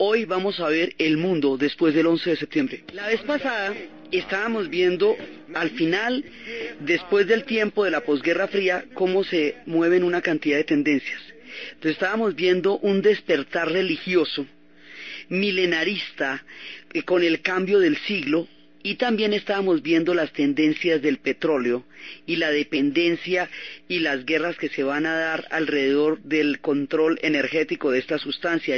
Hoy vamos a ver el mundo después del 11 de septiembre. La vez pasada estábamos viendo al final, después del tiempo de la posguerra fría, cómo se mueven una cantidad de tendencias. Entonces estábamos viendo un despertar religioso, milenarista, con el cambio del siglo, y también estábamos viendo las tendencias del petróleo y la dependencia y las guerras que se van a dar alrededor del control energético de esta sustancia.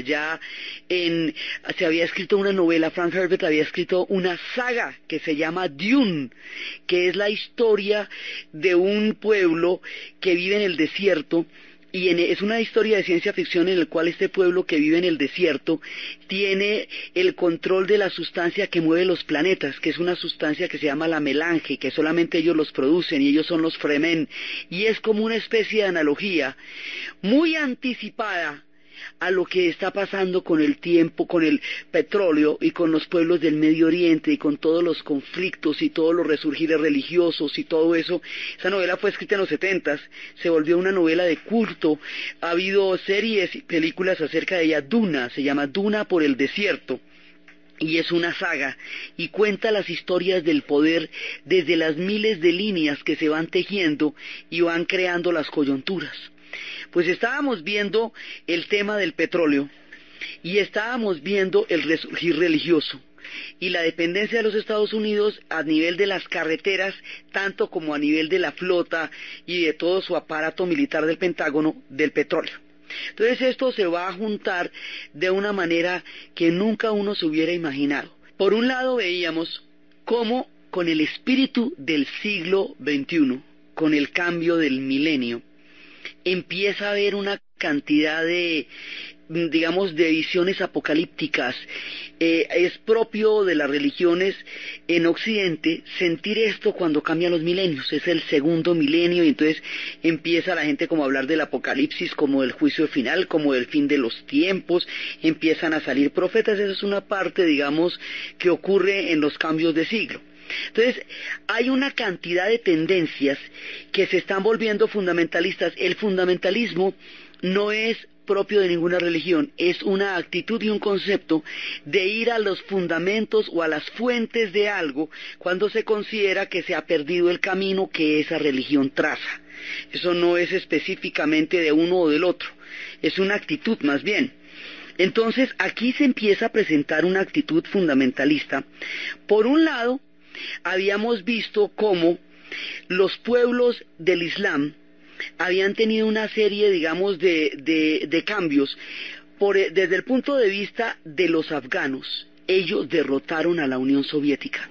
Se había escrito una novela, Frank Herbert había escrito una saga que se llama Dune, que es la historia de un pueblo que vive en el desierto. Es una historia de ciencia ficción en la cual este pueblo que vive en el desierto tiene el control de la sustancia que mueve los planetas, que es una sustancia que se llama la melange, que solamente ellos los producen y ellos son los Fremen. Y es como una especie de analogía muy anticipada a lo que está pasando con el tiempo, con el petróleo y con los pueblos del Medio Oriente y con todos los conflictos y todos los resurgires religiosos y todo eso. Esa novela fue escrita en los 70s, se volvió una novela de culto, ha habido series y películas acerca de ella. Duna, se llama Duna por el desierto. Y es una saga, y cuenta las historias del poder desde las miles de líneas que se van tejiendo y van creando las coyunturas. Pues estábamos viendo el tema del petróleo y estábamos viendo el resurgir religioso y la dependencia de los Estados Unidos a nivel de las carreteras, tanto como a nivel de la flota y de todo su aparato militar del Pentágono, del petróleo. Entonces esto se va a juntar de una manera que nunca uno se hubiera imaginado. Por un lado veíamos cómo con el espíritu del siglo XXI, con el cambio del milenio, empieza a haber una cantidad de, digamos, de visiones apocalípticas. Es propio de las religiones en Occidente sentir esto cuando cambian los milenios. Es el segundo milenio y entonces empieza la gente como a hablar del apocalipsis, como del juicio final, como del fin de los tiempos. Empiezan a salir profetas. Esa es una parte, digamos, que ocurre en los cambios de siglo. Entonces, hay una cantidad de tendencias que se están volviendo fundamentalistas. El fundamentalismo no es propio de ninguna religión, es una actitud y un concepto de ir a los fundamentos o a las fuentes de algo cuando se considera que se ha perdido el camino que esa religión traza. Eso no es específicamente de uno o del otro, es una actitud más bien. Entonces, aquí se empieza a presentar una actitud fundamentalista. Por un lado, habíamos visto cómo los pueblos del Islam habían tenido una serie, digamos, de cambios. Desde el punto de vista de los afganos, ellos derrotaron a la Unión Soviética.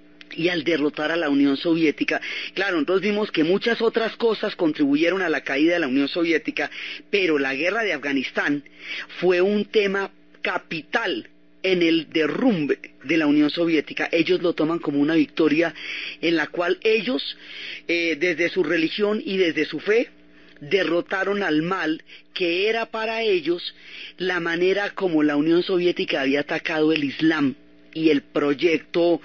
Y al derrotar a la Unión Soviética, claro, nosotros vimos que muchas otras cosas contribuyeron a la caída de la Unión Soviética, pero la guerra de Afganistán fue un tema capital en el derrumbe de la Unión Soviética. Ellos lo toman como una victoria en la cual ellos, desde su religión y desde su fe, derrotaron al mal, que era para ellos la manera como la Unión Soviética había atacado el Islam y el proyecto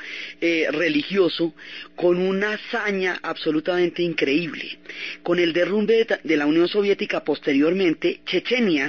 religioso con una hazaña absolutamente increíble. Con el derrumbe de la Unión Soviética posteriormente, Chechenia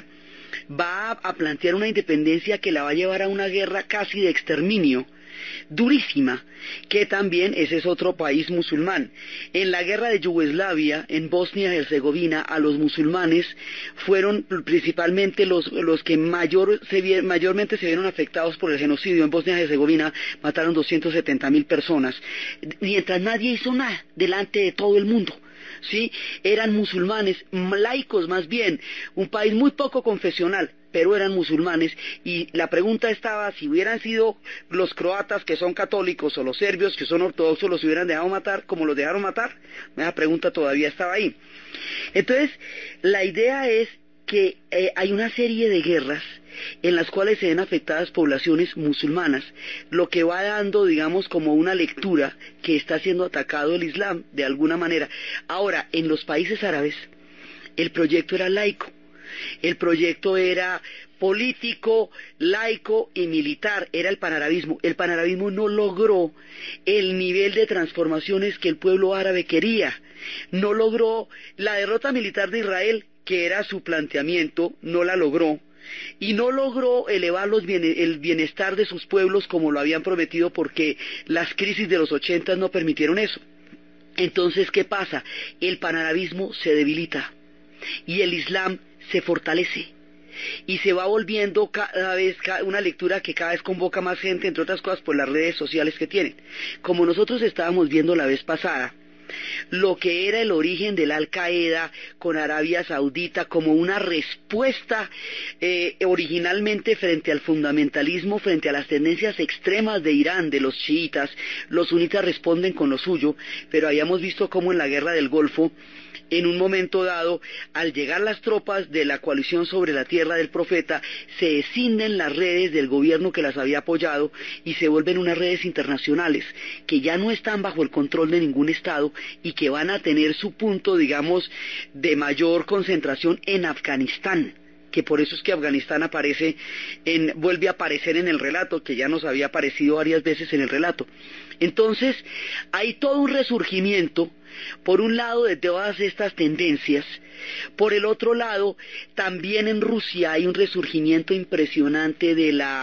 va a plantear una independencia que la va a llevar a una guerra casi de exterminio, durísima, que también ese es otro país musulmán. En la guerra de Yugoslavia, en Bosnia y Herzegovina, a los musulmanes fueron principalmente los que mayormente se vieron afectados por el genocidio. En Bosnia y Herzegovina mataron 270.000 personas, mientras nadie hizo nada delante de todo el mundo. ¿Sí? Eran musulmanes, laicos más bien, un país muy poco confesional, pero eran musulmanes, y la pregunta estaba si hubieran sido los croatas que son católicos o los serbios que son ortodoxos, los hubieran dejado matar como los dejaron matar. Esa pregunta todavía estaba ahí. Entonces, la idea es que hay una serie de guerras en las cuales se ven afectadas poblaciones musulmanas, lo que va dando, digamos, como una lectura que está siendo atacado el Islam de alguna manera. Ahora, en los países árabes, el proyecto era laico, el proyecto era político, laico y militar, era el panarabismo. El panarabismo no logró el nivel de transformaciones que el pueblo árabe quería, no logró la derrota militar de Israel, que era su planteamiento, no la logró. y no logró elevar el bienestar de sus pueblos como lo habían prometido, porque las crisis de los 80 no permitieron eso. Entonces, ¿qué pasa? El panarabismo se debilita y el Islam se fortalece y se va volviendo cada vez una lectura que cada vez convoca más gente, entre otras cosas por las redes sociales que tienen. Como nosotros estábamos viendo la vez pasada, lo que era el origen de la Al-Qaeda con Arabia Saudita como una respuesta originalmente frente al fundamentalismo, frente a las tendencias extremas de Irán, de los chiitas. Los sunitas responden con lo suyo, pero habíamos visto cómo en la guerra del Golfo, en un momento dado, al llegar las tropas de la coalición sobre la tierra del profeta, se escinden las redes del gobierno que las había apoyado y se vuelven unas redes internacionales que ya no están bajo el control de ningún Estado y que van a tener su punto, digamos, de mayor concentración en Afganistán, que por eso es que Afganistán vuelve a aparecer en el relato, que ya nos había aparecido varias veces en el relato. Entonces, hay todo un resurgimiento, por un lado, de todas estas tendencias. Por el otro lado, también en Rusia hay un resurgimiento impresionante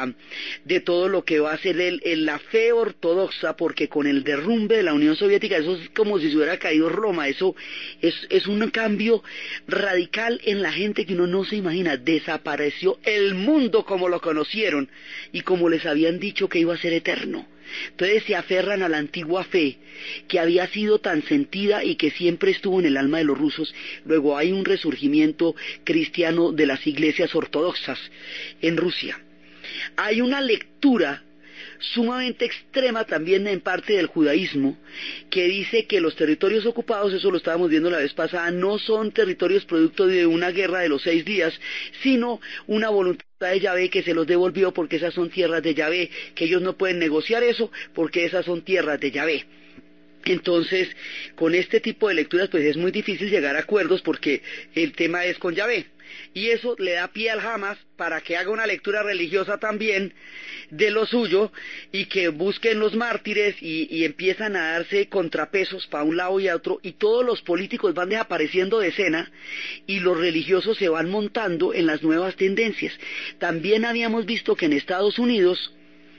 de todo lo que va a ser la fe ortodoxa, porque con el derrumbe de la Unión Soviética, eso es como si se hubiera caído Roma. Eso es un cambio radical en la gente que uno no se imagina. Desapareció el mundo como lo conocieron y como les habían dicho que iba a ser eterno. Entonces se aferran a la antigua fe que había sido tan sentida y que siempre estuvo en el alma de los rusos. Luego hay un resurgimiento cristiano de las iglesias ortodoxas en Rusia. Hay una lectura sumamente extrema también en parte del judaísmo, que dice que los territorios ocupados, eso lo estábamos viendo la vez pasada, no son territorios producto de una guerra de los 6 días, sino una voluntad de Yahvé que se los devolvió, porque esas son tierras de Yahvé, que ellos no pueden negociar eso porque esas son tierras de Yahvé. Entonces, con este tipo de lecturas pues es muy difícil llegar a acuerdos, porque el tema es con Yahvé. Y eso le da pie al Hamas para que haga una lectura religiosa también de lo suyo y que busquen los mártires y empiezan a darse contrapesos para un lado y otro, y todos los políticos van desapareciendo de escena y los religiosos se van montando en las nuevas tendencias. También habíamos visto que en Estados Unidos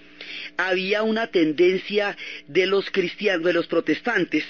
había una tendencia de los cristianos, de los protestantes,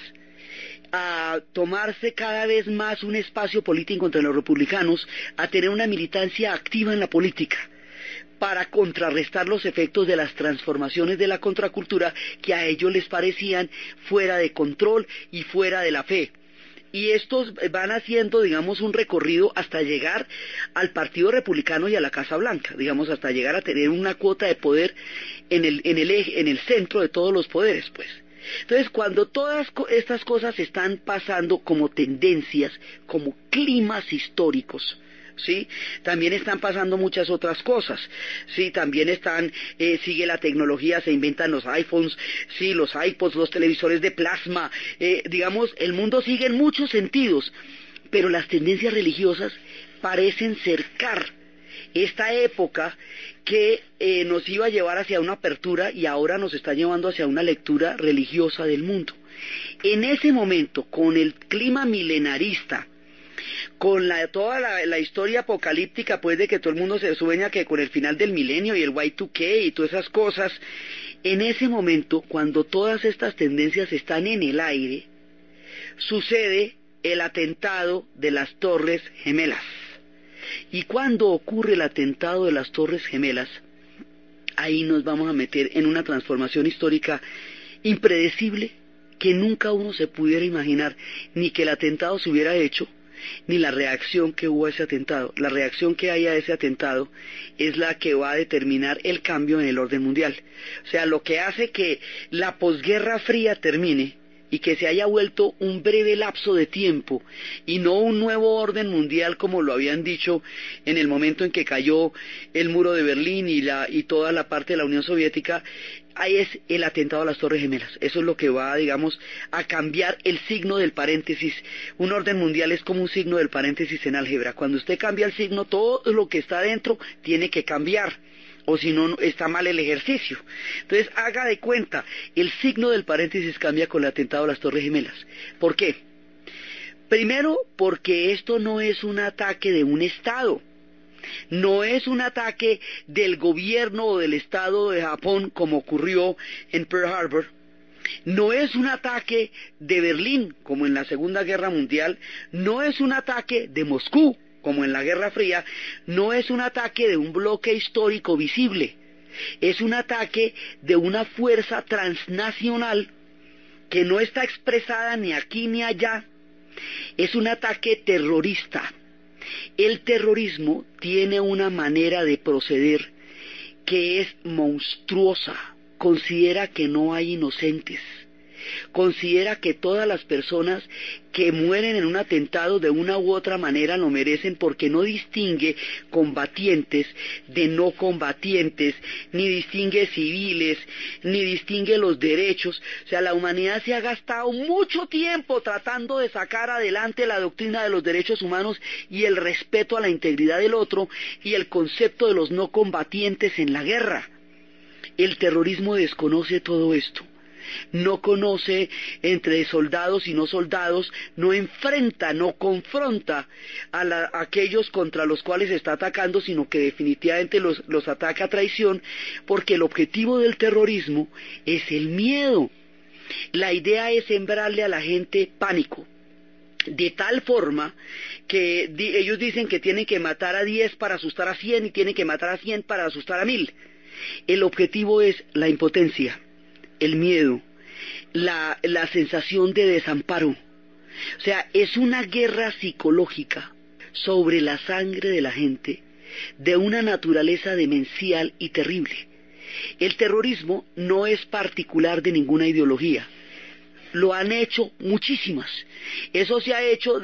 a tomarse cada vez más un espacio político entre los republicanos, a tener una militancia activa en la política, para contrarrestar los efectos de las transformaciones de la contracultura que a ellos les parecían fuera de control y fuera de la fe. Y estos van haciendo, digamos, un recorrido hasta llegar al Partido Republicano y a la Casa Blanca, digamos, hasta llegar a tener una cuota de poder en el centro de todos los poderes, pues. Entonces, cuando todas estas cosas están pasando como tendencias, como climas históricos, ¿sí? También están pasando muchas otras cosas, ¿sí? También sigue la tecnología, se inventan los iPhones, ¿sí? Los iPods, los televisores de plasma, digamos, el mundo sigue en muchos sentidos, pero las tendencias religiosas parecen cercar esta época que nos iba a llevar hacia una apertura y ahora nos está llevando hacia una lectura religiosa del mundo. En ese momento, con el clima milenarista, con toda la historia apocalíptica, pues, de que todo el mundo se sueña que con el final del milenio y el Y2K y todas esas cosas, en ese momento, cuando todas estas tendencias están en el aire, sucede el atentado de las Torres Gemelas. Y cuando ocurre el atentado de las Torres Gemelas, ahí nos vamos a meter en una transformación histórica impredecible que nunca uno se pudiera imaginar, ni que el atentado se hubiera hecho, ni la reacción que hubo a ese atentado. La reacción que hay a ese atentado es la que va a determinar el cambio en el orden mundial. O sea, lo que hace que la posguerra fría termine y que se haya vuelto un breve lapso de tiempo y no un nuevo orden mundial como lo habían dicho en el momento en que cayó el muro de Berlín y toda la parte de la Unión Soviética. Ahí es el atentado a las Torres Gemelas. Eso es lo que va, digamos, a cambiar el signo del paréntesis. Un orden mundial es como un signo del paréntesis en álgebra. Cuando usted cambia el signo, todo lo que está dentro tiene que cambiar, o si no, está mal el ejercicio. Entonces, haga de cuenta, el signo del paréntesis cambia con el atentado a las Torres Gemelas. ¿Por qué? Primero, porque esto no es un ataque de un Estado. No es un ataque del gobierno o del Estado de Japón como ocurrió en Pearl Harbor. No es un ataque de Berlín como en la Segunda Guerra Mundial. No es un ataque de Moscú como en la Guerra Fría. No es un ataque de un bloque histórico visible. Es un ataque de una fuerza transnacional que no está expresada ni aquí ni allá. Es un ataque terrorista. El terrorismo tiene una manera de proceder que es monstruosa. Considera que no hay inocentes. Considera que todas las personas que mueren en un atentado de una u otra manera lo merecen, porque no distingue combatientes de no combatientes, ni distingue civiles, ni distingue los derechos. O sea, la humanidad se ha gastado mucho tiempo tratando de sacar adelante la doctrina de los derechos humanos y el respeto a la integridad del otro y el concepto de los no combatientes en la guerra. El terrorismo desconoce todo esto. No conoce entre soldados y no soldados, no enfrenta, no confronta a aquellos contra los cuales está atacando, sino que definitivamente los ataca a traición, porque el objetivo del terrorismo es el miedo. La idea es sembrarle a la gente pánico, de tal forma que ellos dicen que tienen que matar a 10 para asustar a 100 y tienen que matar a 100 para asustar a 1000. El objetivo es la impotencia, el miedo, la sensación de desamparo. O sea, es una guerra psicológica sobre la sangre de la gente, de una naturaleza demencial y terrible. El terrorismo no es particular de ninguna ideología. Lo han hecho muchísimas. Eso se ha hecho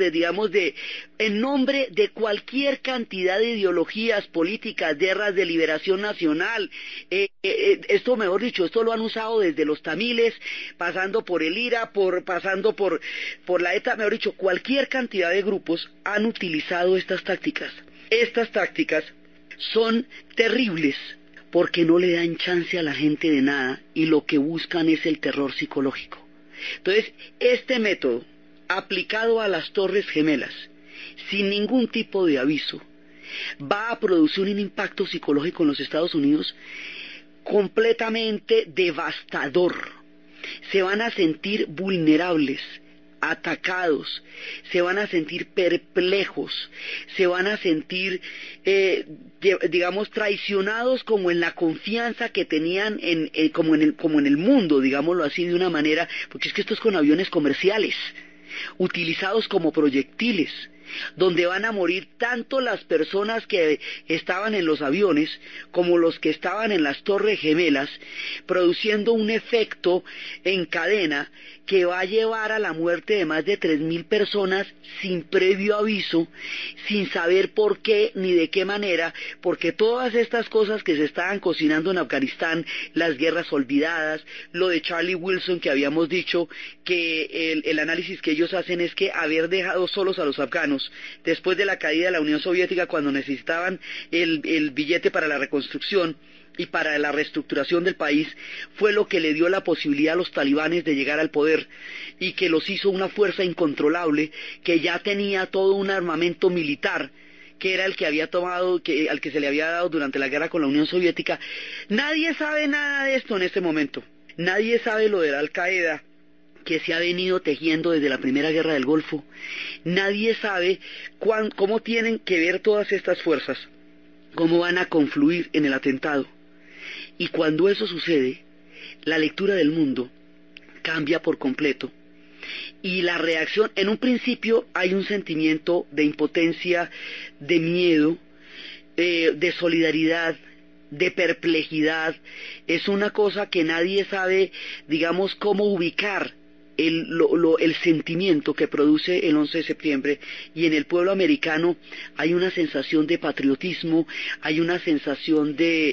en nombre de cualquier cantidad de ideologías políticas, guerras de liberación nacional. Esto, mejor dicho, esto lo han usado desde los tamiles, pasando por el IRA, pasando por la ETA, mejor dicho, cualquier cantidad de grupos han utilizado estas tácticas. Estas tácticas son terribles porque no le dan chance a la gente de nada y lo que buscan es el terror psicológico. Entonces, este método, aplicado a las Torres Gemelas, sin ningún tipo de aviso, va a producir un impacto psicológico en los Estados Unidos completamente devastador. Se van a sentir vulnerables, atacados, se van a sentir perplejos, se van a sentir, traicionados como en la confianza que tenían como en el mundo, digámoslo así de una manera, porque es que esto es con aviones comerciales, utilizados como proyectiles, donde van a morir tanto las personas que estaban en los aviones como los que estaban en las Torres Gemelas, produciendo un efecto en cadena que va a llevar a la muerte de más de 3.000 personas sin previo aviso, sin saber por qué ni de qué manera, porque todas estas cosas que se estaban cocinando en Afganistán, las guerras olvidadas, lo de Charlie Wilson que habíamos dicho, que el análisis que ellos hacen es que haber dejado solos a los afganos después de la caída de la Unión Soviética, cuando necesitaban el billete para la reconstrucción y para la reestructuración del país, fue lo que le dio la posibilidad a los talibanes de llegar al poder y que los hizo una fuerza incontrolable que ya tenía todo un armamento militar que era el que había tomado, al que se le había dado durante la guerra con la Unión Soviética. Nadie sabe nada de esto en este momento. Nadie sabe lo de la Al-Qaeda que se ha venido tejiendo desde la Primera Guerra del Golfo. Nadie sabe cómo tienen que ver todas estas fuerzas, cómo van a confluir en el atentado. Y cuando eso sucede, la lectura del mundo cambia por completo. Y la reacción, en un principio hay un sentimiento de impotencia, de miedo, de solidaridad, de perplejidad. Es una cosa que nadie sabe, cómo ubicar el sentimiento que produce el 11 de septiembre, y en el pueblo americano hay una sensación de patriotismo, hay una sensación de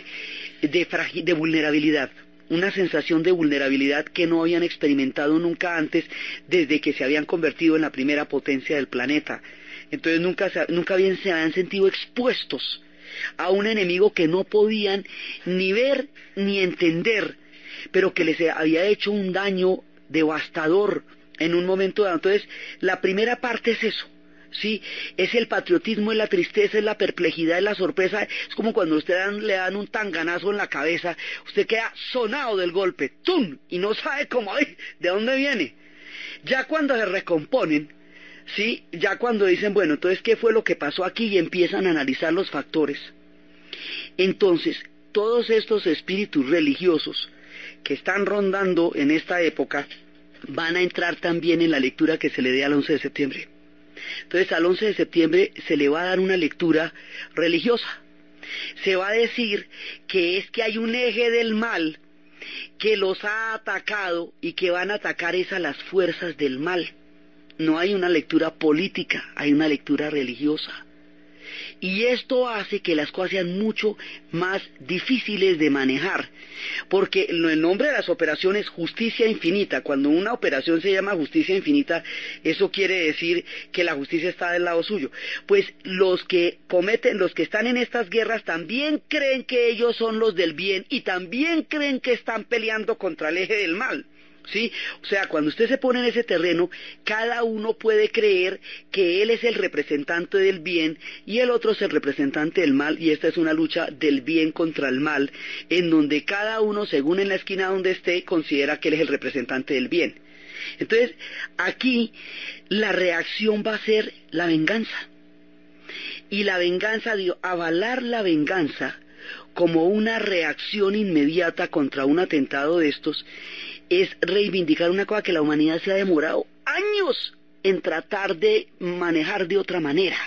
vulnerabilidad, una sensación de vulnerabilidad que no habían experimentado nunca antes desde que se habían convertido en la primera potencia del planeta. Entonces nunca bien se habían sentido expuestos a un enemigo que no podían ni ver ni entender, pero que les había hecho un daño devastador en un momento dado. Entonces, la primera parte es eso, Sí, es el patriotismo, es la tristeza, es la perplejidad, es la sorpresa. Es como cuando le dan un tanganazo en la cabeza, usted queda sonado del golpe, ¡tum! Y no sabe cómo, ¡ay! ¿De dónde viene? Ya cuando se recomponen, sí, ya cuando dicen, bueno, entonces, ¿qué fue lo que pasó aquí? Y empiezan a analizar los factores. Entonces, todos estos espíritus religiosos que están rondando en esta época van a entrar también en la lectura que se le dé al 11 de septiembre. Entonces al 11 de septiembre se le va a dar una lectura religiosa. Se va a decir que es que hay un eje del mal que los ha atacado y que van a atacar es a las fuerzas del mal. No hay una lectura política, hay una lectura religiosa. Y esto hace que las cosas sean mucho más difíciles de manejar, porque el nombre de las operaciones es justicia infinita. Cuando una operación se llama justicia infinita, eso quiere decir que la justicia está del lado suyo. Pues los que están en estas guerras también creen que ellos son los del bien y también creen que están peleando contra el eje del mal. ¿Sí? O sea, cuando usted se pone en ese terreno, cada uno puede creer que él es el representante del bien y el otro es el representante del mal, y esta es una lucha del bien contra el mal, en donde cada uno, según en la esquina donde esté, considera que él es el representante del bien. Entonces, aquí la reacción va a ser la venganza. Y la venganza, avalar la venganza como una reacción inmediata contra un atentado de estos, es reivindicar una cosa que la humanidad se ha demorado años en tratar de manejar de otra manera.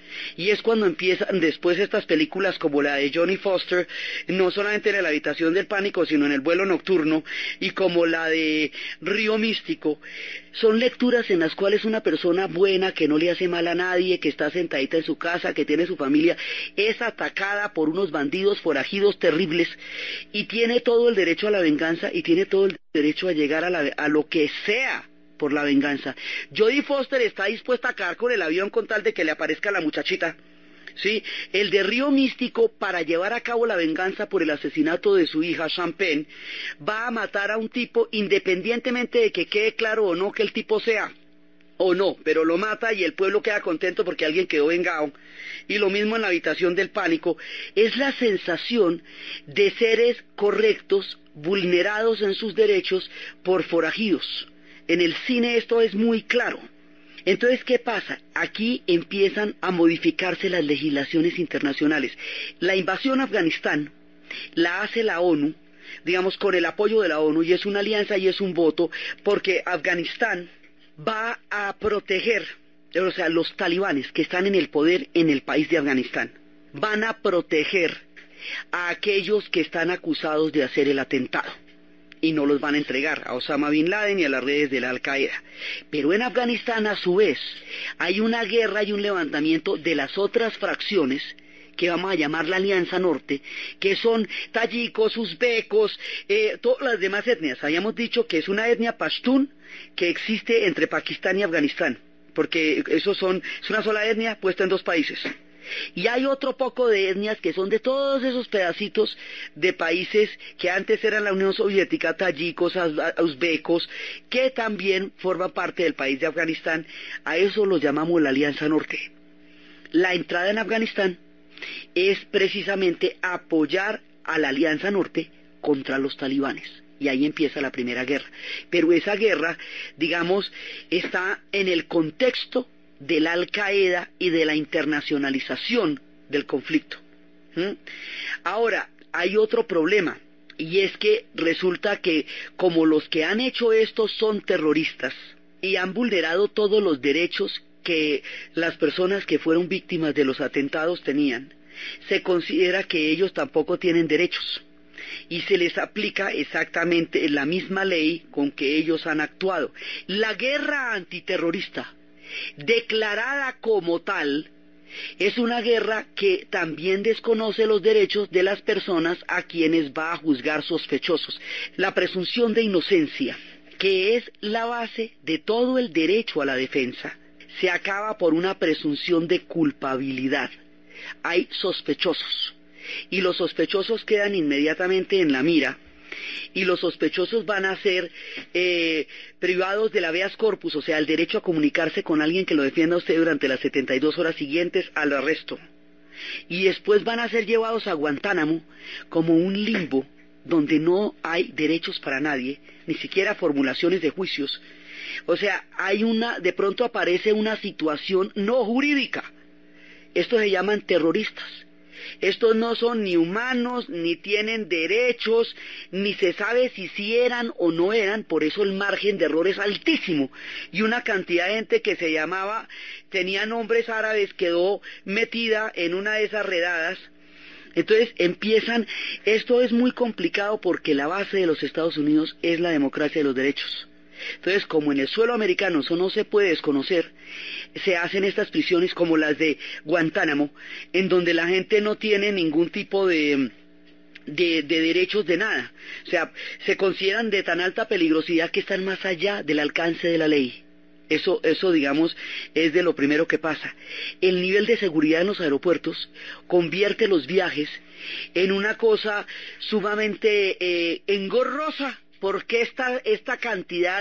Y es cuando empiezan después estas películas como la de Johnny Foster, no solamente en la habitación del pánico, sino en el vuelo nocturno, y como la de Río Místico. Son lecturas en las cuales una persona buena, que no le hace mal a nadie, que está sentadita en su casa, que tiene su familia, es atacada por unos bandidos forajidos terribles, y tiene todo el derecho a la venganza, y tiene todo el derecho a llegar a lo que sea por la venganza. Jodie Foster está dispuesta a acabar con el avión con tal de que le aparezca la muchachita. ¿Sí? El de Río Místico, para llevar a cabo la venganza por el asesinato de su hija Champagne, va a matar a un tipo independientemente de que quede claro o no que el tipo sea o no, pero lo mata y el pueblo queda contento porque alguien quedó vengado. Y lo mismo en la habitación del pánico. Es la sensación de seres correctos, vulnerados en sus derechos por forajidos. En el cine esto es muy claro. Entonces, ¿qué pasa? Aquí empiezan a modificarse las legislaciones internacionales. La invasión a Afganistán la hace la ONU, digamos, con el apoyo de la ONU, y es una alianza y es un voto, porque Afganistán va a proteger, o sea, los talibanes que están en el poder en el país de Afganistán, van a proteger a aquellos que están acusados de hacer el atentado. Y no los van a entregar a Osama Bin Laden y a las redes de la Al-Qaeda. Pero en Afganistán, a su vez, hay una guerra y un levantamiento de las otras fracciones, que vamos a llamar la Alianza Norte, que son tayikos, uzbecos, todas las demás etnias. Habíamos dicho que es una etnia pashtún que existe entre Pakistán y Afganistán, porque es una sola etnia puesta en dos países. Y hay otro poco de etnias que son de todos esos pedacitos de países que antes eran la Unión Soviética, tayikos, uzbecos, que también forman parte del país de Afganistán. A eso los llamamos la Alianza Norte. La entrada en Afganistán es precisamente apoyar a la Alianza Norte contra los talibanes. Y ahí empieza la primera guerra. Pero esa guerra, digamos, está en el contexto de la Al-Qaeda y de la internacionalización del conflicto. Ahora, hay otro problema, y es que resulta que como los que han hecho esto son terroristas y han vulnerado todos los derechos que las personas que fueron víctimas de los atentados tenían, se considera que ellos tampoco tienen derechos y se les aplica exactamente la misma ley con que ellos han actuado. La guerra antiterrorista, declarada como tal, es una guerra que también desconoce los derechos de las personas a quienes va a juzgar sospechosos. La presunción de inocencia, que es la base de todo el derecho a la defensa, se acaba por una presunción de culpabilidad. Hay sospechosos, y los sospechosos quedan inmediatamente en la mira, y los sospechosos van a ser privados del habeas corpus, o sea, el derecho a comunicarse con alguien que lo defienda a usted durante las 72 horas siguientes al arresto. Y después van a ser llevados a Guantánamo como un limbo donde no hay derechos para nadie, ni siquiera formulaciones de juicios. O sea, de pronto aparece una situación no jurídica. Estos se llaman terroristas. Estos no son ni humanos, ni tienen derechos, ni se sabe si sí eran o no eran, por eso el margen de error es altísimo. Y una cantidad de gente que tenía nombres árabes, quedó metida en una de esas redadas. Entonces esto es muy complicado porque la base de los Estados Unidos es la democracia de los derechos. Entonces, como en el suelo americano eso no se puede desconocer, se hacen estas prisiones como las de Guantánamo, en donde la gente no tiene ningún tipo de derechos de nada. O sea, se consideran de tan alta peligrosidad que están más allá del alcance de la ley. Eso, digamos, es de lo primero que pasa. El nivel de seguridad en los aeropuertos convierte los viajes en una cosa sumamente engorrosa, porque esta cantidad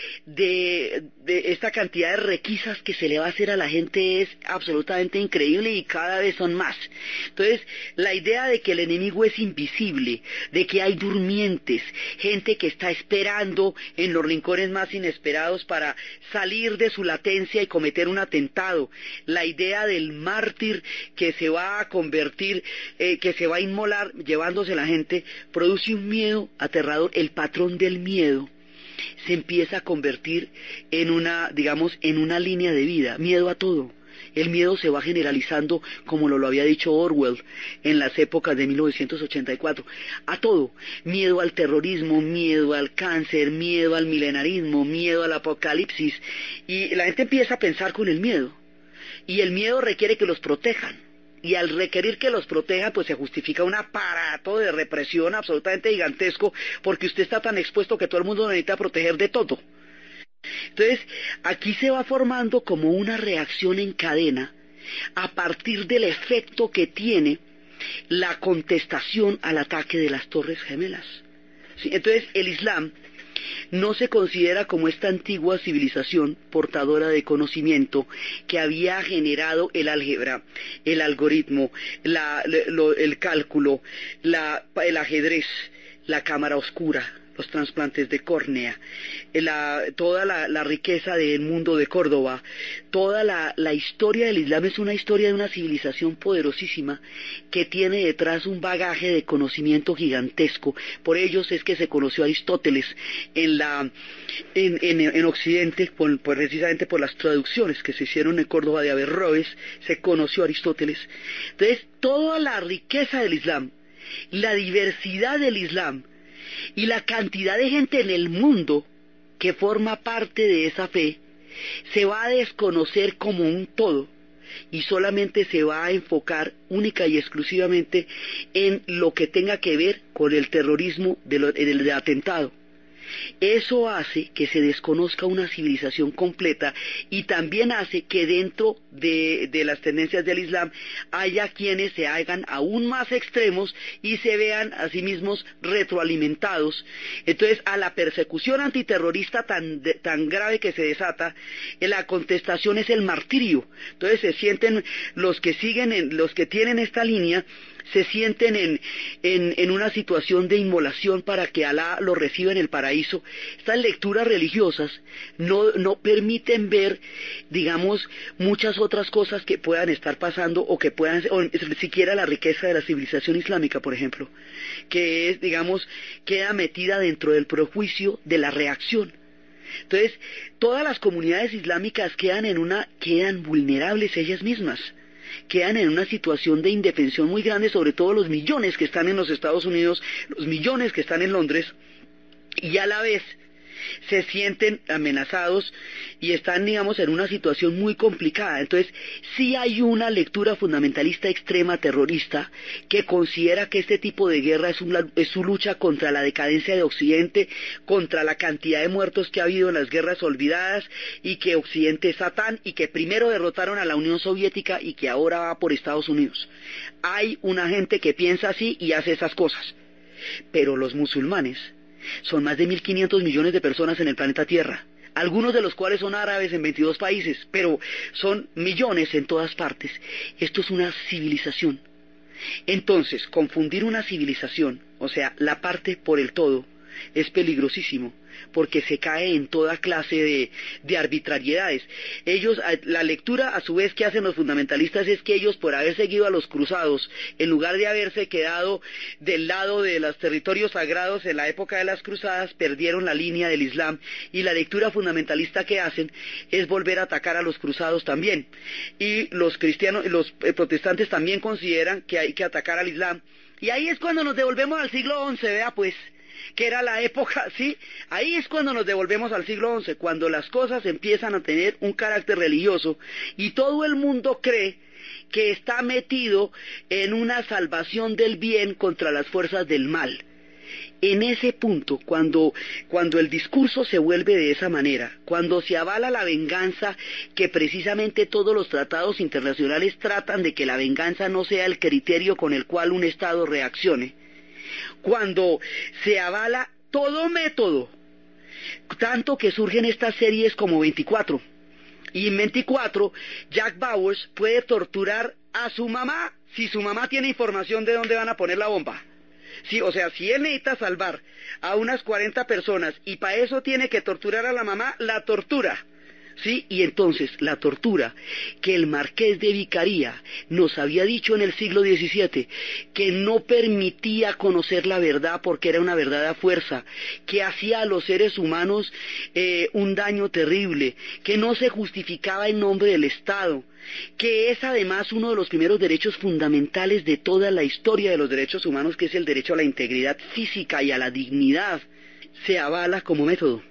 esta cantidad de requisas que se le va a hacer a la gente es absolutamente increíble y cada vez son más. Entonces, la idea de que el enemigo es invisible, de que hay durmientes, gente que está esperando en los rincones más inesperados para salir de su latencia y cometer un atentado, la idea del mártir que se va a convertir, que se va a inmolar llevándose a la gente, produce un miedo aterrador. El patrón del miedo se empieza a convertir en una línea de vida, miedo a todo. El miedo se va generalizando, como lo había dicho Orwell en las épocas de 1984, a todo. Miedo al terrorismo, miedo al cáncer, miedo al milenarismo, miedo al apocalipsis. Y la gente empieza a pensar con el miedo. Y el miedo requiere que los protejan. Y al requerir que los proteja, pues se justifica un aparato de represión absolutamente gigantesco, porque usted está tan expuesto que todo el mundo necesita proteger de todo. Entonces, aquí se va formando como una reacción en cadena a partir del efecto que tiene la contestación al ataque de las Torres Gemelas. ¿Sí? Entonces, el Islam no se considera como esta antigua civilización portadora de conocimiento que había generado el álgebra, el algoritmo, el cálculo, el ajedrez, la cámara oscura, los trasplantes de córnea, toda la riqueza del mundo de Córdoba. Toda la historia del Islam es una historia de una civilización poderosísima que tiene detrás un bagaje de conocimiento gigantesco. Por ellos es que se conoció a Aristóteles en Occidente, precisamente por las traducciones que se hicieron en Córdoba de Averroes, se conoció a Aristóteles. Entonces, toda la riqueza del Islam, la diversidad del Islam, y la cantidad de gente en el mundo que forma parte de esa fe se va a desconocer como un todo y solamente se va a enfocar única y exclusivamente en lo que tenga que ver con el terrorismo del atentado. Eso hace que se desconozca una civilización completa y también hace que dentro de las tendencias del Islam haya quienes se hagan aún más extremos y se vean a sí mismos retroalimentados. Entonces, a la persecución antiterrorista tan grave que se desata, la contestación es el martirio. Entonces se sienten los que tienen esta línea, se sienten en una situación de inmolación para que Alá los reciba en el paraíso. Estas lecturas religiosas no permiten ver, digamos, muchas otras cosas que puedan estar pasando o siquiera la riqueza de la civilización islámica, por ejemplo, que es, digamos, queda metida dentro del prejuicio de la reacción. Entonces, todas las comunidades islámicas quedan vulnerables ellas mismas. Quedan en una situación de indefensión muy grande, sobre todo los millones que están en los Estados Unidos, los millones que están en Londres, y a la vez se sienten amenazados y están, digamos, en una situación muy complicada. Entonces, sí hay una lectura fundamentalista extrema terrorista que considera que este tipo de guerra es su lucha contra la decadencia de Occidente, contra la cantidad de muertos que ha habido en las guerras olvidadas, y que Occidente es Satán, y que primero derrotaron a la Unión Soviética y que ahora va por Estados Unidos. Hay una gente que piensa así y hace esas cosas. pero los musulmanes son más de 1.500 millones de personas en el planeta Tierra, algunos de los cuales son árabes en 22 países, pero son millones en todas partes. Esto es una civilización. Entonces, confundir una civilización, o sea, la parte por el todo, es peligrosísimo, porque se cae en toda clase de arbitrariedades. Ellos, la lectura a su vez que hacen los fundamentalistas es que ellos, por haber seguido a los cruzados, en lugar de haberse quedado del lado de los territorios sagrados en la época de las cruzadas, perdieron la línea del Islam, y la lectura fundamentalista que hacen es volver a atacar a los cruzados también. Y los cristianos, los protestantes también consideran que hay que atacar al Islam, y ahí es cuando nos devolvemos al siglo XI, vea pues, que era la época, ¿sí? Ahí es cuando nos devolvemos al siglo XI, cuando las cosas empiezan a tener un carácter religioso y todo el mundo cree que está metido en una salvación del bien contra las fuerzas del mal. En ese punto, cuando el discurso se vuelve de esa manera, cuando se avala la venganza, que precisamente todos los tratados internacionales tratan de que la venganza no sea el criterio con el cual un Estado reaccione, cuando se avala todo método, tanto que surgen estas series como 24, y en 24 Jack Bowers puede torturar a su mamá si su mamá tiene información de dónde van a poner la bomba. Sí, o sea, si él necesita salvar a unas 40 personas y para eso tiene que torturar a la mamá, la tortura. ¿Sí? Y entonces la tortura que el marqués de Vicaría nos había dicho en el siglo XVII, que no permitía conocer la verdad porque era una verdad a fuerza, que hacía a los seres humanos un daño terrible, que no se justificaba en nombre del Estado, que es además uno de los primeros derechos fundamentales de toda la historia de los derechos humanos, que es el derecho a la integridad física y a la dignidad, se avala como método.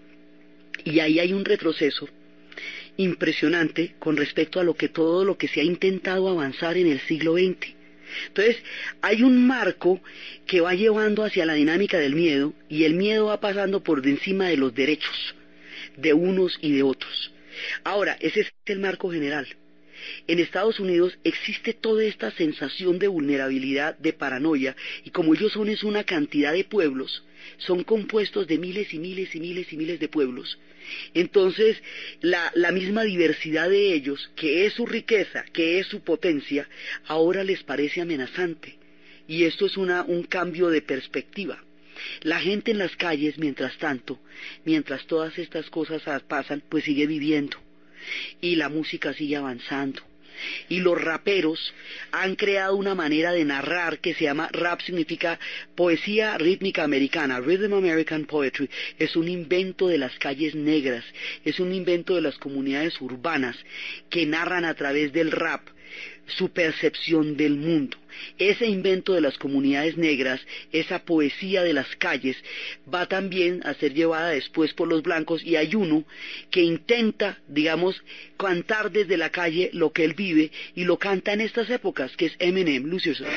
Y ahí hay un retroceso impresionante con respecto a todo lo que se ha intentado avanzar en el siglo XX. Entonces, hay un marco que va llevando hacia la dinámica del miedo, y el miedo va pasando por encima de los derechos de unos y de otros. Ahora, ese es el marco general. En Estados Unidos existe toda esta sensación de vulnerabilidad, de paranoia, y como ellos son es una cantidad de pueblos, son compuestos de miles y miles y miles y miles de pueblos. Entonces, la misma diversidad de ellos, que es su riqueza, que es su potencia, ahora les parece amenazante. Y esto es un cambio de perspectiva. La gente en las calles, mientras tanto, mientras todas estas cosas pasan, pues sigue viviendo. Y la música sigue avanzando. Y los raperos han creado una manera de narrar que se llama rap, significa poesía rítmica americana, Rhythm American Poetry. Es un invento de las calles negras, es un invento de las comunidades urbanas que narran a través del rap su percepción del mundo. Ese invento de las comunidades negras, esa poesía de las calles, va también a ser llevada después por los blancos, y hay uno que intenta, digamos, cantar desde la calle lo que él vive, y lo canta en estas épocas, que es Eminem, Lose Yourself.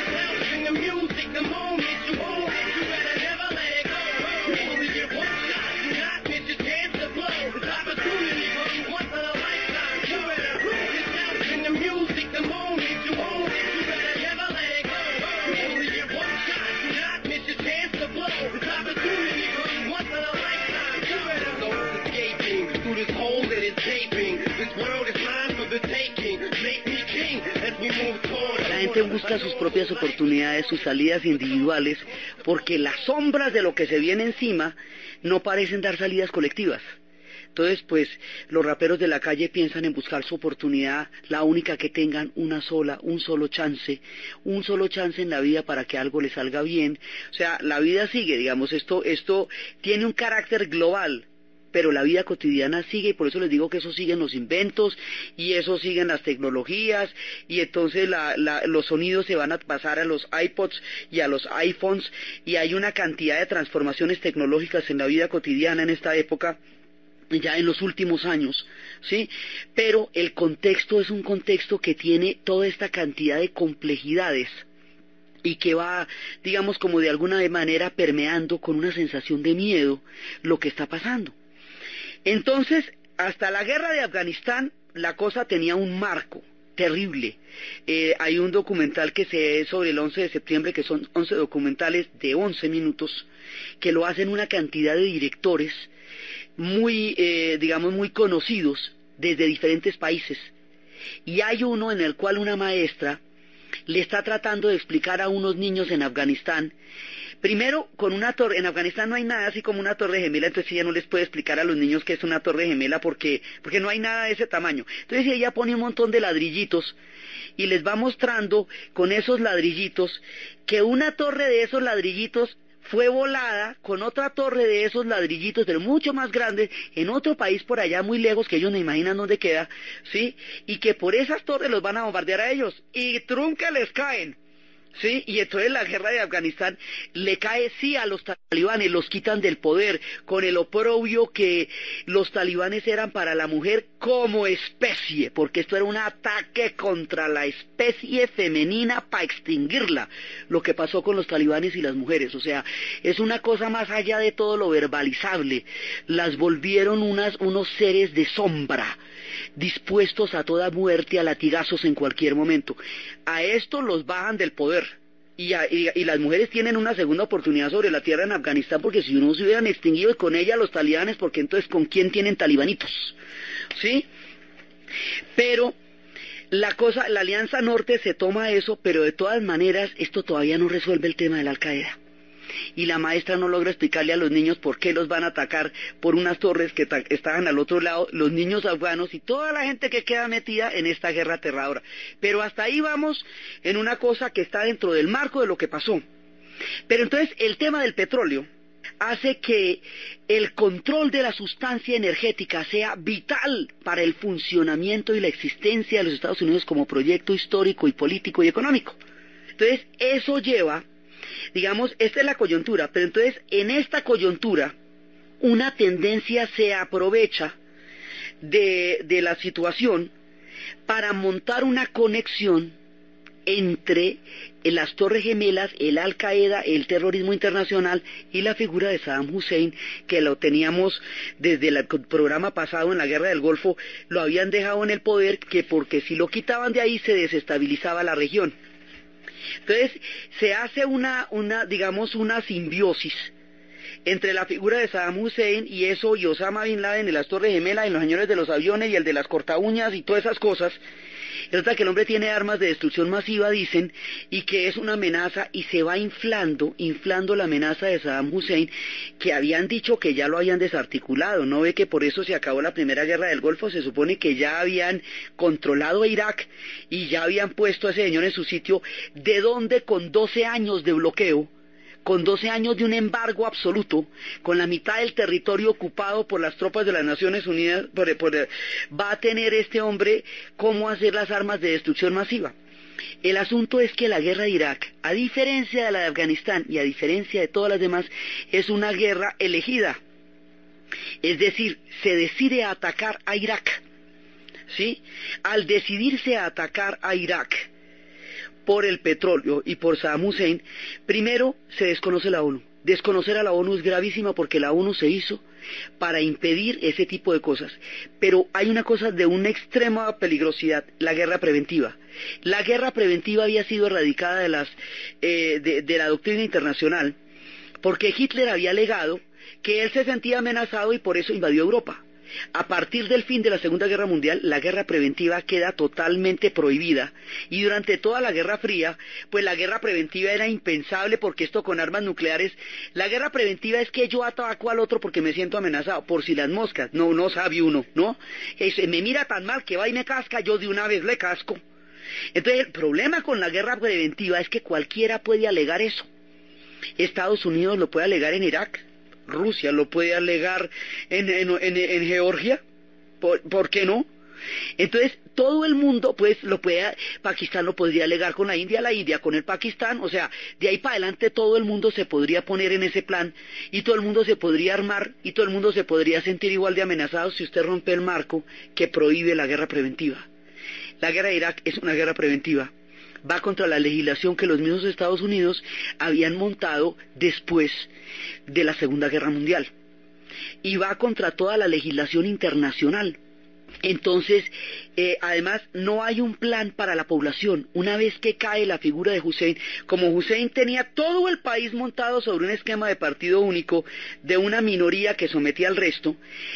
La gente busca sus propias oportunidades, sus salidas individuales, porque las sombras de lo que se viene encima no parecen dar salidas colectivas. Entonces, pues, los raperos de la calle piensan en buscar su oportunidad, la única que tengan, un solo chance en la vida para que algo les salga bien. O sea, la vida sigue, digamos, esto tiene un carácter global, pero la vida cotidiana sigue, y por eso les digo que eso siguen los inventos, y eso siguen las tecnologías, y entonces los sonidos se van a pasar a los iPods y a los iPhones, y hay una cantidad de transformaciones tecnológicas en la vida cotidiana en esta época, ya en los últimos años, ¿sí? Pero el contexto es un contexto que tiene toda esta cantidad de complejidades, y que va, digamos, como de alguna manera permeando con una sensación de miedo lo que está pasando. Entonces, hasta la guerra de Afganistán, la cosa tenía un marco, terrible. Hay un documental que se sobre el 11 de septiembre, que son 11 documentales de 11 minutos, que lo hacen una cantidad de directores muy, digamos, muy conocidos desde diferentes países. Y hay uno en el cual una maestra le está tratando de explicar a unos niños en Afganistán. Primero, con una torre, en Afganistán no hay nada así como una torre gemela, entonces ella no les puede explicar a los niños qué es una torre gemela porque no hay nada de ese tamaño. Entonces ella pone un montón de ladrillitos y les va mostrando con esos ladrillitos que una torre de esos ladrillitos fue volada con otra torre de esos ladrillitos, pero mucho más grande, en otro país por allá muy lejos, que ellos no imaginan dónde queda, ¿sí? Y que por esas torres los van a bombardear a ellos, y trunca les caen. Sí, y entonces la guerra de Afganistán le cae sí a los talibanes, los quitan del poder, con el oprobio que los talibanes eran para la mujer como especie, porque esto era un ataque contra la especie femenina para extinguirla, lo que pasó con los talibanes y las mujeres, o sea, es una cosa más allá de todo lo verbalizable, las volvieron unos seres de sombra, dispuestos a toda muerte, a latigazos en cualquier momento. A esto los bajan del poder y las mujeres tienen una segunda oportunidad sobre la tierra en Afganistán, porque si no se hubieran extinguido con ella los talibanes, porque entonces ¿con quién tienen talibanitos? ¿Sí? Pero la Alianza Norte se toma eso, pero de todas maneras esto todavía no resuelve el tema de la Al-Qaeda. Y la maestra no logra explicarle a los niños por qué los van a atacar por unas torres que estaban al otro lado, los niños afganos y toda la gente que queda metida en esta guerra aterradora. Pero hasta ahí vamos en una cosa que está dentro del marco de lo que pasó. Pero entonces el tema del petróleo hace que el control de la sustancia energética sea vital para el funcionamiento y la existencia de los Estados Unidos como proyecto histórico y político y económico. Entonces eso lleva, digamos, esta es la coyuntura, pero entonces en esta coyuntura una tendencia se aprovecha de la situación para montar una conexión entre las Torres Gemelas, el Al-Qaeda, el terrorismo internacional y la figura de Saddam Hussein, que lo teníamos desde el programa pasado en la Guerra del Golfo, lo habían dejado en el poder, que porque si lo quitaban de ahí se desestabilizaba la región. Entonces se hace digamos, una simbiosis entre la figura de Saddam Hussein y eso, y Osama Bin Laden en las Torres Gemelas, en los señores de los aviones y el de las cortaúñas y todas esas cosas. Resulta que el hombre tiene armas de destrucción masiva, dicen, y que es una amenaza, y se va inflando la amenaza de Saddam Hussein, que habían dicho que ya lo habían desarticulado. ¿No ve que por eso se acabó la primera guerra del Golfo? Se supone que ya habían controlado a Irak y ya habían puesto a ese señor en su sitio, de donde con 12 años de bloqueo, con 12 años de un embargo absoluto, con la mitad del territorio ocupado por las tropas de las Naciones Unidas, va a tener este hombre cómo hacer las armas de destrucción masiva. El asunto es que la guerra de Irak, a diferencia de la de Afganistán y a diferencia de todas las demás, es una guerra elegida. Es decir, se decide a atacar a Irak, ¿sí? Al decidirse a atacar a Irak por el petróleo y por Saddam Hussein, primero se desconoce la ONU. Desconocer a la ONU es gravísima porque la ONU se hizo para impedir ese tipo de cosas. Pero hay una cosa de una extrema peligrosidad, la guerra preventiva. La guerra preventiva había sido erradicada de la doctrina internacional porque Hitler había alegado que él se sentía amenazado y por eso invadió Europa. A partir del fin de la Segunda Guerra Mundial, la guerra preventiva queda totalmente prohibida, y durante toda la Guerra Fría, pues la guerra preventiva era impensable, porque esto con armas nucleares, la guerra preventiva es que yo ataco al otro porque me siento amenazado, por si las moscas, no sabe uno, ¿no? Me mira tan mal que va y me casca, yo de una vez le casco. Entonces el problema con la guerra preventiva es que cualquiera puede alegar eso. Estados Unidos lo puede alegar en Irak, Rusia lo puede alegar en Georgia, ¿por qué no? Entonces todo el mundo pues Pakistán lo podría alegar con la India con el Pakistán, o sea, de ahí para adelante todo el mundo se podría poner en ese plan y todo el mundo se podría armar y todo el mundo se podría sentir igual de amenazado si usted rompe el marco que prohíbe la guerra preventiva. La guerra de Irak es una guerra preventiva. Va contra la legislación que los mismos Estados Unidos habían montado después de la Segunda Guerra Mundial. Y va contra toda la legislación internacional. Entonces, además, no hay un plan para la población. Una vez que cae la figura de Hussein, como Hussein tenía todo el país montado sobre un esquema de partido único, de una minoría que sometía al resto,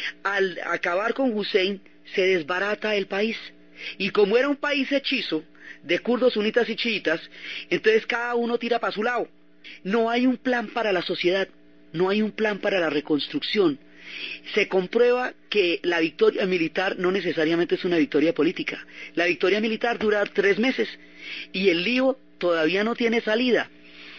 al acabar con Hussein, se desbarata el país. Y como era un país hechizo, de kurdos, sunitas y chiitas, entonces cada uno tira para su lado. No hay un plan para la sociedad, no hay un plan para la reconstrucción. Se comprueba que la victoria militar no necesariamente es una victoria política. La victoria militar dura 3 meses y el lío todavía no tiene salida.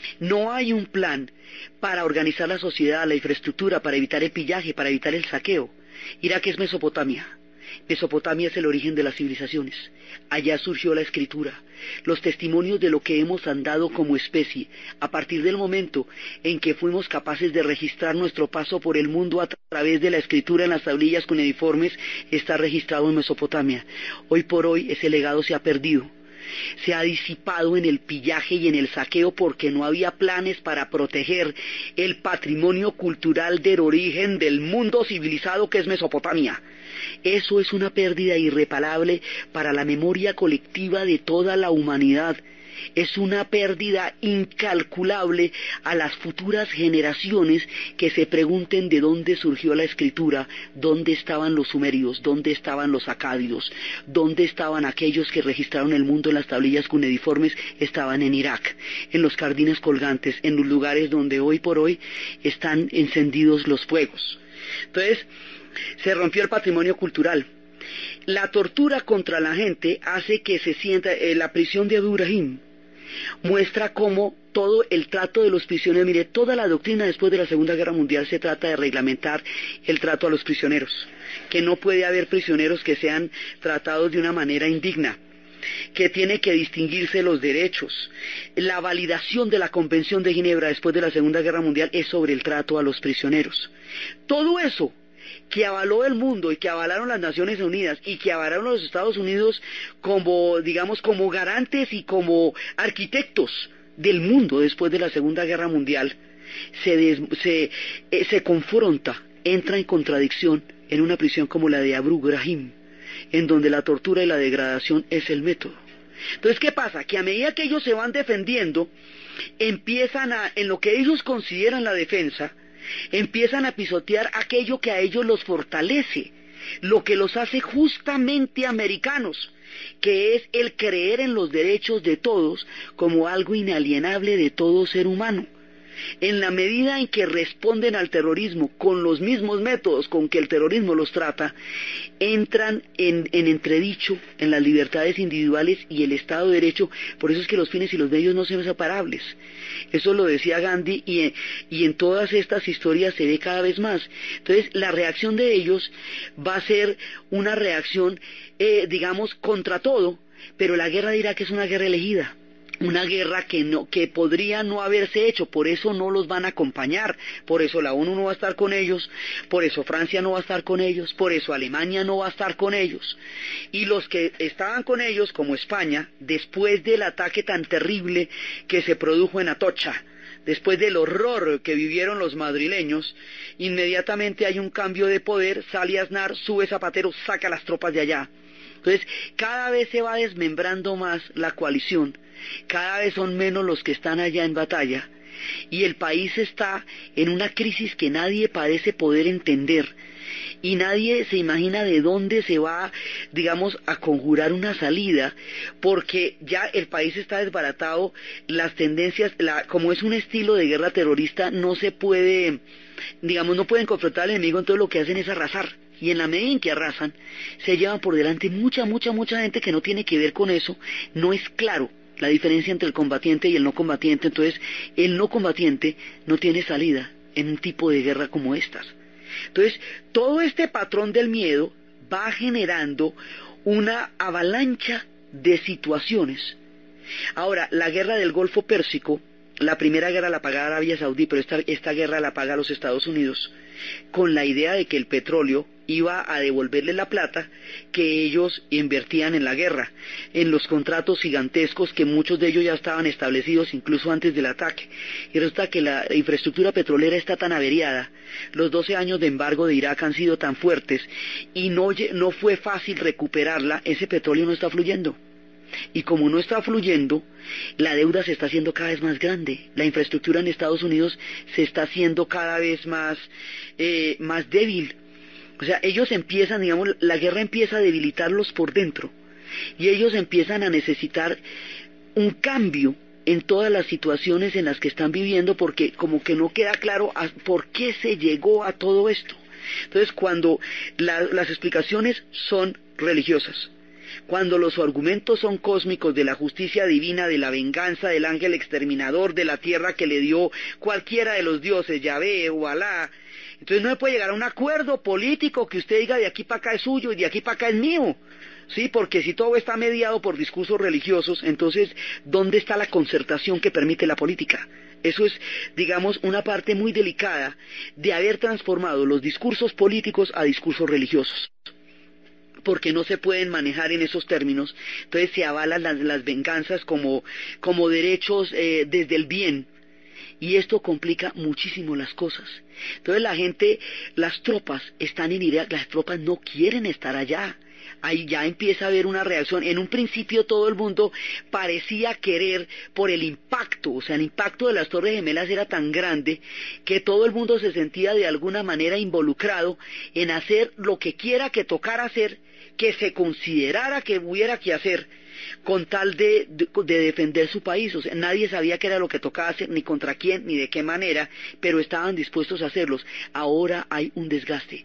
No hay un plan para organizar la sociedad, la infraestructura, para evitar el pillaje, para evitar el saqueo. Irak es Mesopotamia. Mesopotamia es el origen de las civilizaciones. Allá surgió la escritura, los testimonios de lo que hemos andado como especie, a partir del momento en que fuimos capaces de registrar nuestro paso por el mundo a través de la escritura en las tablillas cuneiformes, está registrado en Mesopotamia. Hoy por hoy ese legado se ha perdido. Se ha disipado en el pillaje y en el saqueo porque no había planes para proteger el patrimonio cultural del origen del mundo civilizado que es Mesopotamia. Eso es una pérdida irreparable para la memoria colectiva de toda la humanidad. Es una pérdida incalculable a las futuras generaciones que se pregunten de dónde surgió la escritura, dónde estaban los sumerios, dónde estaban los acádidos, dónde estaban aquellos que registraron el mundo en las tablillas cuneiformes. Estaban en Irak, en los jardines colgantes, en los lugares donde hoy por hoy están encendidos los fuegos. Entonces, se rompió el patrimonio cultural. La tortura contra la gente hace que se sienta, la prisión de Abu Ghraib muestra cómo todo el trato de los prisioneros, mire, toda la doctrina después de la Segunda Guerra Mundial se trata de reglamentar el trato a los prisioneros, que no puede haber prisioneros que sean tratados de una manera indigna, que tiene que distinguirse los derechos. La validación de la Convención de Ginebra después de la Segunda Guerra Mundial es sobre el trato a los prisioneros. Todo eso que avaló el mundo y que avalaron las Naciones Unidas y que avalaron los Estados Unidos como, digamos, como garantes y como arquitectos del mundo después de la Segunda Guerra Mundial, se confronta, entra en contradicción en una prisión como la de Abu Ghraib, en donde la tortura y la degradación es el método. Entonces, ¿qué pasa? Que a medida que ellos se van defendiendo, empiezan en lo que ellos consideran la defensa, empiezan a pisotear aquello que a ellos los fortalece, lo que los hace justamente americanos, que es el creer en los derechos de todos como algo inalienable de todo ser humano. En la medida en que responden al terrorismo con los mismos métodos con que el terrorismo los trata, entran en entredicho en las libertades individuales y el Estado de Derecho. Por eso es que los fines y los medios no son separables. Eso lo decía Gandhi y en todas estas historias se ve cada vez más. Entonces, la reacción de ellos va a ser una reacción, digamos, contra todo, pero la guerra de Irak es una guerra elegida. Una guerra que podría no haberse hecho, por eso no los van a acompañar, por eso la ONU no va a estar con ellos, por eso Francia no va a estar con ellos, por eso Alemania no va a estar con ellos. Y los que estaban con ellos, como España, después del ataque tan terrible que se produjo en Atocha, después del horror que vivieron los madrileños, inmediatamente hay un cambio de poder, sale Aznar, sube Zapatero, saca las tropas de allá. Entonces, cada vez se va desmembrando más la coalición, cada vez son menos los que están allá en batalla, y el país está en una crisis que nadie parece poder entender, y nadie se imagina de dónde se va, digamos, a conjurar una salida, porque ya el país está desbaratado, las tendencias, como es un estilo de guerra terrorista, no se puede, digamos, no pueden confrontar al enemigo, entonces lo que hacen es arrasar. Y en la medida en que arrasan, se llevan por delante mucha gente que no tiene que ver con eso. No es claro la diferencia entre el combatiente y el no combatiente. Entonces, el no combatiente no tiene salida en un tipo de guerra como estas. Entonces, todo este patrón del miedo va generando una avalancha de situaciones. Ahora, la guerra del Golfo Pérsico, la primera guerra la paga Arabia Saudí, pero esta guerra la paga los Estados Unidos, con la idea de que el petróleo iba a devolverle la plata que ellos invertían en la guerra, en los contratos gigantescos que muchos de ellos ya estaban establecidos incluso antes del ataque. Y resulta que la infraestructura petrolera está tan averiada, los 12 años de embargo de Irak han sido tan fuertes y no fue fácil recuperarla. Ese petróleo no está fluyendo. Y como no está fluyendo, la deuda se está haciendo cada vez más grande. La infraestructura en Estados Unidos se está haciendo cada vez más débil. O sea, ellos empiezan, digamos, la guerra empieza a debilitarlos por dentro. Y ellos empiezan a necesitar un cambio en todas las situaciones en las que están viviendo, porque como que no queda claro por qué se llegó a todo esto. Entonces, cuando las explicaciones son religiosas, cuando los argumentos son cósmicos, de la justicia divina, de la venganza del ángel exterminador, de la tierra que le dio cualquiera de los dioses, Yahvé o Alá, entonces no se puede llegar a un acuerdo político que usted diga de aquí para acá es suyo y de aquí para acá es mío. Sí, porque si todo está mediado por discursos religiosos, entonces, ¿dónde está la concertación que permite la política? Eso es, digamos, una parte muy delicada de haber transformado los discursos políticos a discursos religiosos, porque no se pueden manejar en esos términos. Entonces se avalan las venganzas como derechos desde el bien, y esto complica muchísimo las cosas. Entonces la gente, las tropas están en Irak, las tropas no quieren estar allá. Ahí ya empieza a haber una reacción. En un principio todo el mundo parecía querer por el impacto, o sea, el impacto de las Torres Gemelas era tan grande que todo el mundo se sentía de alguna manera involucrado en hacer lo que quiera que tocara hacer, que se considerara que hubiera que hacer, con tal de defender su país. O sea, nadie sabía qué era lo que tocaba hacer, ni contra quién, ni de qué manera, pero estaban dispuestos a hacerlos. Ahora hay un desgaste.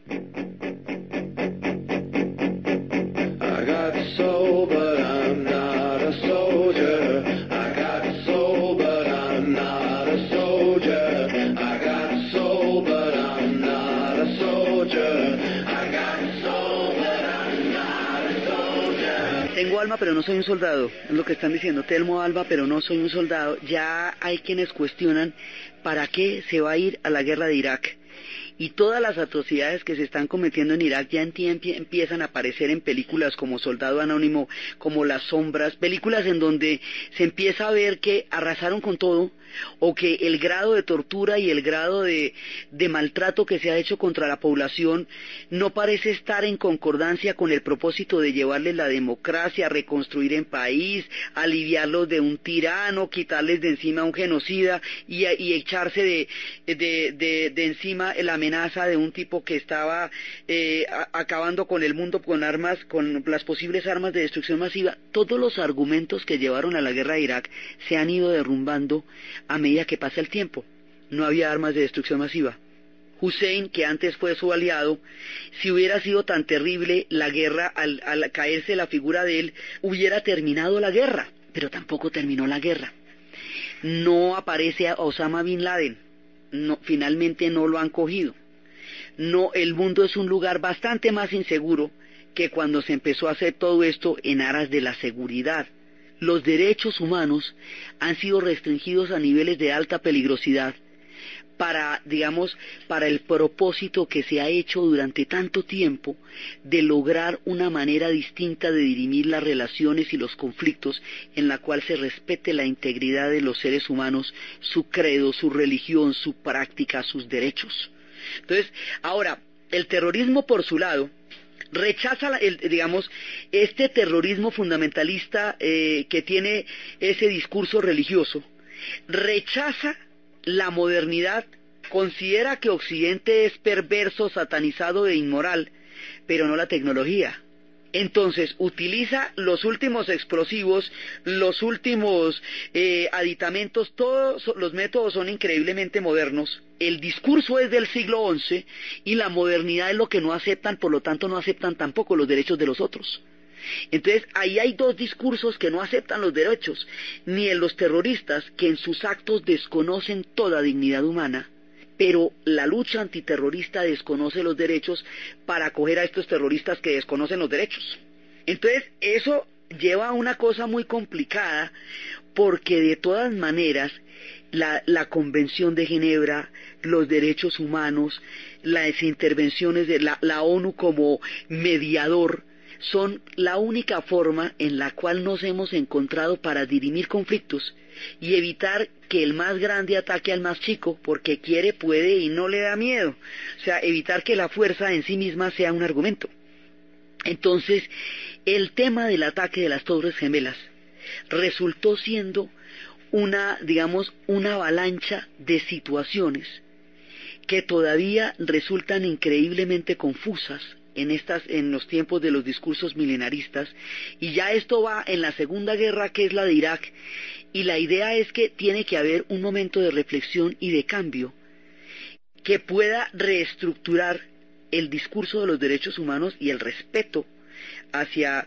I got soul, but I'm not a soldier. I got soul, but I'm not a soldier. I got soul, but I'm not a soldier. I got soul, but I'm not a soldier. Tengo alma, pero no soy un soldado. Es lo que están diciendo. Tengo alma, pero no soy un soldado. Ya hay quienes cuestionan para qué se va a ir a la guerra de Irak. Y todas las atrocidades que se están cometiendo en Irak ya empiezan a aparecer en películas como Soldado Anónimo, como Las Sombras, películas en donde se empieza a ver que arrasaron con todo, o que el grado de tortura y el grado de maltrato que se ha hecho contra la población no parece estar en concordancia con el propósito de llevarles la democracia, reconstruir el país, aliviarlos de un tirano, quitarles de encima a un genocida y echarse de encima la amenaza de un tipo que estaba acabando con el mundo con armas, con las posibles armas de destrucción masiva. Todos los argumentos que llevaron a la guerra de Irak se han ido derrumbando a medida que pasa el tiempo. No había armas de destrucción masiva. Hussein, que antes fue su aliado, si hubiera sido tan terrible la guerra, al caerse la figura de él, hubiera terminado la guerra, pero tampoco terminó la guerra. No aparece a Osama Bin Laden, no, finalmente no lo han cogido. No, el mundo es un lugar bastante más inseguro que cuando se empezó a hacer todo esto en aras de la seguridad. Los derechos humanos han sido restringidos a niveles de alta peligrosidad para el propósito que se ha hecho durante tanto tiempo de lograr una manera distinta de dirimir las relaciones y los conflictos, en la cual se respete la integridad de los seres humanos, su credo, su religión, su práctica, sus derechos. Entonces, ahora, el terrorismo por su lado rechaza este terrorismo fundamentalista que tiene ese discurso religioso, rechaza la modernidad, considera que Occidente es perverso, satanizado e inmoral, pero no la tecnología. Entonces utiliza los últimos explosivos, los últimos aditamentos, todos los métodos son increíblemente modernos. El discurso es del siglo XI y la modernidad es lo que no aceptan, por lo tanto no aceptan tampoco los derechos de los otros. Entonces ahí hay dos discursos que no aceptan los derechos, ni en los terroristas, que en sus actos desconocen toda dignidad humana, pero la lucha antiterrorista desconoce los derechos para acoger a estos terroristas que desconocen los derechos. Entonces eso lleva a una cosa muy complicada, porque de todas maneras la Convención de Ginebra, los derechos humanos, las intervenciones de la ONU como mediador, son la única forma en la cual nos hemos encontrado para dirimir conflictos y evitar que el más grande ataque al más chico, porque quiere, puede y no le da miedo. O sea, evitar que la fuerza en sí misma sea un argumento. Entonces, el tema del ataque de las Torres Gemelas resultó siendo una avalancha de situaciones que todavía resultan increíblemente confusas en los tiempos de los discursos milenaristas, y ya esto va en la Segunda Guerra, que es la de Irak, y la idea es que tiene que haber un momento de reflexión y de cambio que pueda reestructurar el discurso de los derechos humanos y el respeto hacia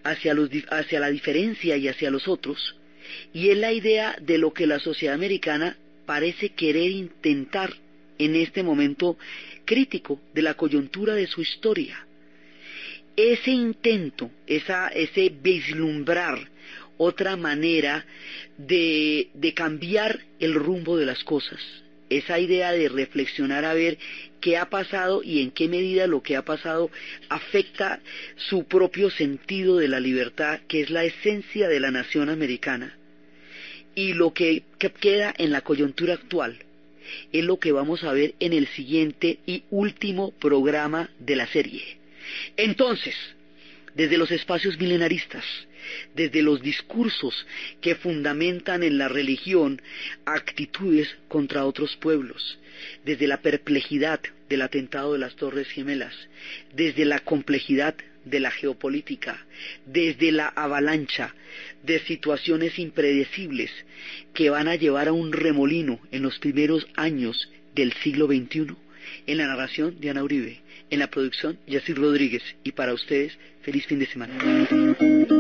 la diferencia y hacia los otros, y es la idea de lo que la sociedad americana parece querer intentar en este momento crítico de la coyuntura de su historia. Ese intento, ese vislumbrar otra manera de cambiar el rumbo de las cosas, esa idea de reflexionar a ver qué ha pasado y en qué medida lo que ha pasado afecta su propio sentido de la libertad, que es la esencia de la nación americana, y lo que queda en la coyuntura actual es lo que vamos a ver en el siguiente y último programa de la serie. Entonces, desde los espacios milenaristas, desde los discursos que fundamentan en la religión actitudes contra otros pueblos, desde la perplejidad del atentado de las Torres Gemelas, desde la complejidad de la geopolítica, desde la avalancha de situaciones impredecibles que van a llevar a un remolino en los primeros años del siglo XXI. En la narración, Diana Uribe. En la producción, Yacir Rodríguez. Y para ustedes, feliz fin de semana.